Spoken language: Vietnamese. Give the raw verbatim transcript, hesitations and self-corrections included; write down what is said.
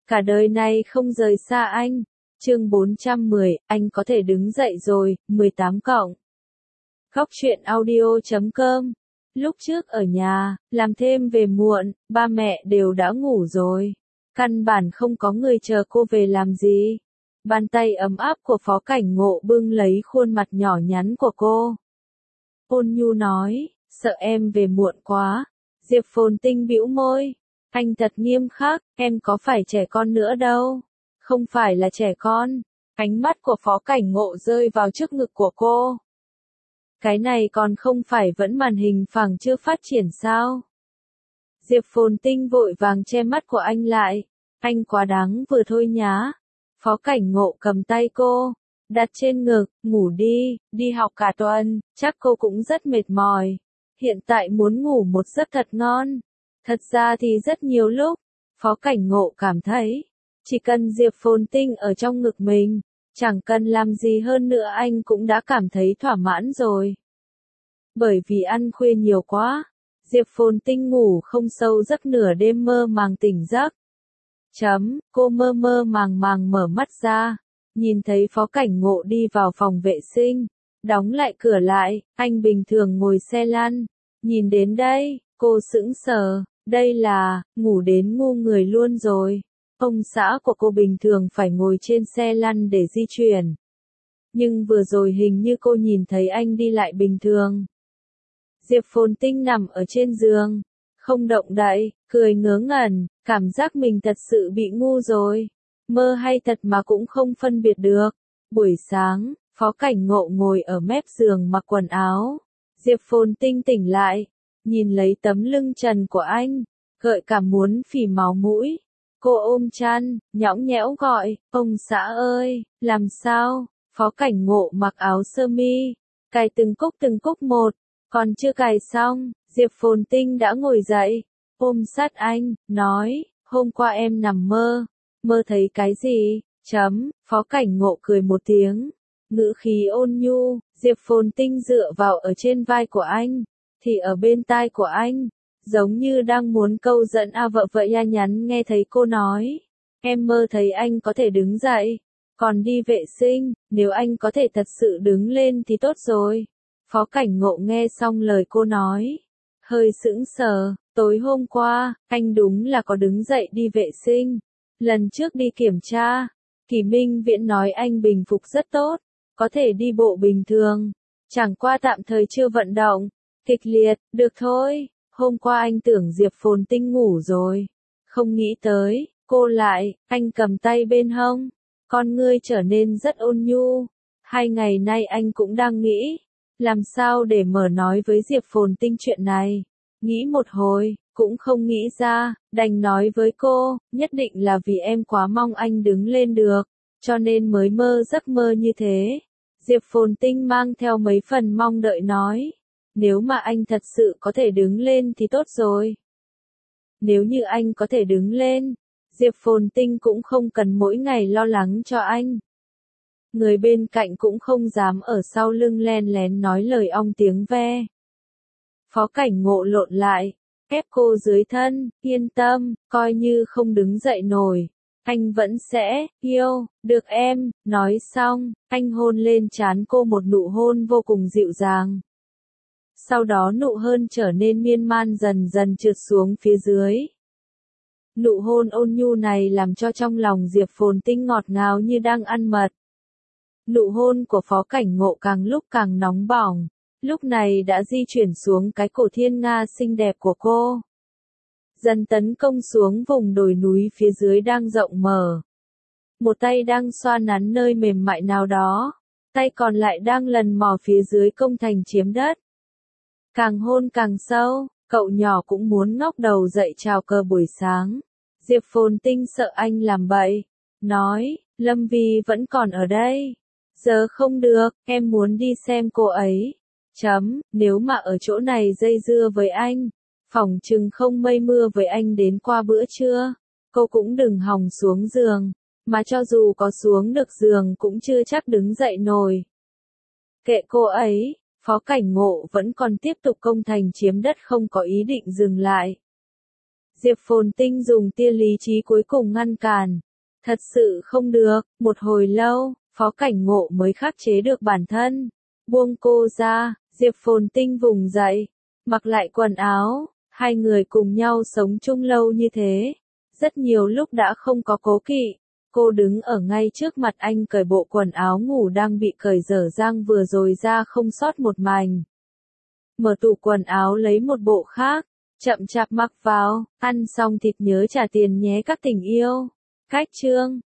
cả đời này không rời xa anh. Chương bốn trăm mười, anh có thể đứng dậy rồi, mười tám cộng. Góc truyện audio chấm com. Lúc trước ở nhà, làm thêm về muộn, ba mẹ đều đã ngủ rồi. Căn bản không có người chờ cô về làm gì. Bàn tay ấm áp của Phó Cảnh Ngộ bưng lấy khuôn mặt nhỏ nhắn của cô. Ôn nhu nói, sợ em về muộn quá. Diệp Phồn Tinh bĩu môi. Anh thật nghiêm khắc, em có phải trẻ con nữa đâu. Không phải là trẻ con. Ánh mắt của Phó Cảnh Ngộ rơi vào trước ngực của cô. Cái này còn không phải vẫn màn hình phẳng chưa phát triển sao? Diệp Phồn Tinh vội vàng che mắt của anh lại. Anh quá đáng vừa thôi nhá. Phó Cảnh Ngộ cầm tay cô, đặt trên ngực, ngủ đi, đi học cả tuần, chắc cô cũng rất mệt mỏi. Hiện tại muốn ngủ một giấc thật ngon. Thật ra thì rất nhiều lúc, Phó Cảnh Ngộ cảm thấy, chỉ cần Diệp Phồn Tinh ở trong ngực mình, chẳng cần làm gì hơn nữa anh cũng đã cảm thấy thỏa mãn rồi. Bởi vì ăn khuya nhiều quá, Diệp Phồn Tinh ngủ không sâu giấc nửa đêm mơ màng tỉnh giấc. Chấm, cô mơ mơ màng màng mở mắt ra, nhìn thấy Phó Cảnh Ngộ đi vào phòng vệ sinh, đóng lại cửa lại, anh bình thường ngồi xe lăn. Nhìn đến đây, cô sững sờ, đây là, ngủ đến ngu người luôn rồi. Ông xã của cô bình thường phải ngồi trên xe lăn để di chuyển. Nhưng vừa rồi hình như cô nhìn thấy anh đi lại bình thường. Diệp Phồn Tinh nằm ở trên giường, không động đậy, cười ngớ ngẩn, cảm giác mình thật sự bị ngu rồi. Mơ hay thật mà cũng không phân biệt được. Buổi sáng, Phó Cảnh Ngộ ngồi ở mép giường mặc quần áo. Diệp Phồn Tinh tỉnh lại, nhìn lấy tấm lưng trần của anh, gợi cảm muốn phì máu mũi. Cô ôm chăn, nhõng nhẽo gọi, ông xã ơi, làm sao? Phó Cảnh Ngộ mặc áo sơ mi, cài từng cúc từng cúc một, còn chưa cài xong, Diệp Phồn Tinh đã ngồi dậy, ôm sát anh, nói, hôm qua em nằm mơ, mơ thấy cái gì? Chấm, Phó Cảnh Ngộ cười một tiếng, ngữ khí ôn nhu, Diệp Phồn Tinh dựa vào ở trên vai của anh, thì ở bên tai của anh, giống như đang muốn câu dẫn a vợ vậy ya nhắn nghe thấy cô nói, em mơ thấy anh có thể đứng dậy, còn đi vệ sinh, nếu anh có thể thật sự đứng lên thì tốt rồi. Phó Cảnh Ngộ nghe xong lời cô nói, hơi sững sờ, tối hôm qua, anh đúng là có đứng dậy đi vệ sinh. Lần trước đi kiểm tra, Kỳ Minh Viễn nói anh bình phục rất tốt, có thể đi bộ bình thường, chẳng qua tạm thời chưa vận động, kịch liệt, được thôi. Hôm qua anh tưởng Diệp Phồn Tinh ngủ rồi, không nghĩ tới, cô lại, anh cầm tay bên hông, con ngươi trở nên rất ôn nhu. Hai ngày nay anh cũng đang nghĩ, làm sao để mở nói với Diệp Phồn Tinh chuyện này. Nghĩ một hồi, cũng không nghĩ ra, đành nói với cô, nhất định là vì em quá mong anh đứng lên được, cho nên mới mơ giấc mơ như thế. Diệp Phồn Tinh mang theo mấy phần mong đợi nói, nếu mà anh thật sự có thể đứng lên thì tốt rồi. Nếu như anh có thể đứng lên, Diệp Phồn Tinh cũng không cần mỗi ngày lo lắng cho anh. Người bên cạnh cũng không dám ở sau lưng len lén nói lời ong tiếng ve. Phó Cảnh Ngộ lộn lại, ép cô dưới thân, yên tâm, coi như không đứng dậy nổi, anh vẫn sẽ, yêu, được em. Nói xong, anh hôn lên trán cô một nụ hôn vô cùng dịu dàng. Sau đó nụ hôn trở nên miên man dần dần trượt xuống phía dưới. Nụ hôn ôn nhu này làm cho trong lòng Diệp Phồn Tinh ngọt ngào như đang ăn mật. Nụ hôn của Phó Cảnh Ngộ càng lúc càng nóng bỏng, lúc này đã di chuyển xuống cái cổ thiên nga xinh đẹp của cô. Dần tấn công xuống vùng đồi núi phía dưới đang rộng mở. Một tay đang xoa nắn nơi mềm mại nào đó, tay còn lại đang lần mò phía dưới công thành chiếm đất. Càng hôn càng sâu, cậu nhỏ cũng muốn ngóc đầu dậy chào cờ buổi sáng. Diệp Phồn Tinh sợ anh làm bậy, nói, Lâm Vi vẫn còn ở đây. Giờ không được, em muốn đi xem cô ấy. Chấm, nếu mà ở chỗ này dây dưa với anh, phỏng chừng không mây mưa với anh đến qua bữa trưa. Cô cũng đừng hòng xuống giường, mà cho dù có xuống được giường cũng chưa chắc đứng dậy nổi. Kệ cô ấy. Phó Cảnh Ngộ vẫn còn tiếp tục công thành chiếm đất không có ý định dừng lại. Diệp Phồn Tinh dùng tia lý trí cuối cùng ngăn cản. Thật sự không được, một hồi lâu, Phó Cảnh Ngộ mới khắc chế được bản thân. Buông cô ra, Diệp Phồn Tinh vùng dậy, mặc lại quần áo, hai người cùng nhau sống chung lâu như thế. Rất nhiều lúc đã không có cố kỵ. Cô đứng ở ngay trước mặt anh cởi bộ quần áo ngủ đang bị cởi dở dang vừa rồi ra không sót một mảnh. Mở tủ quần áo lấy một bộ khác, chậm chạp mặc vào, ăn xong thịt nhớ trả tiền nhé các tình yêu. Cách chương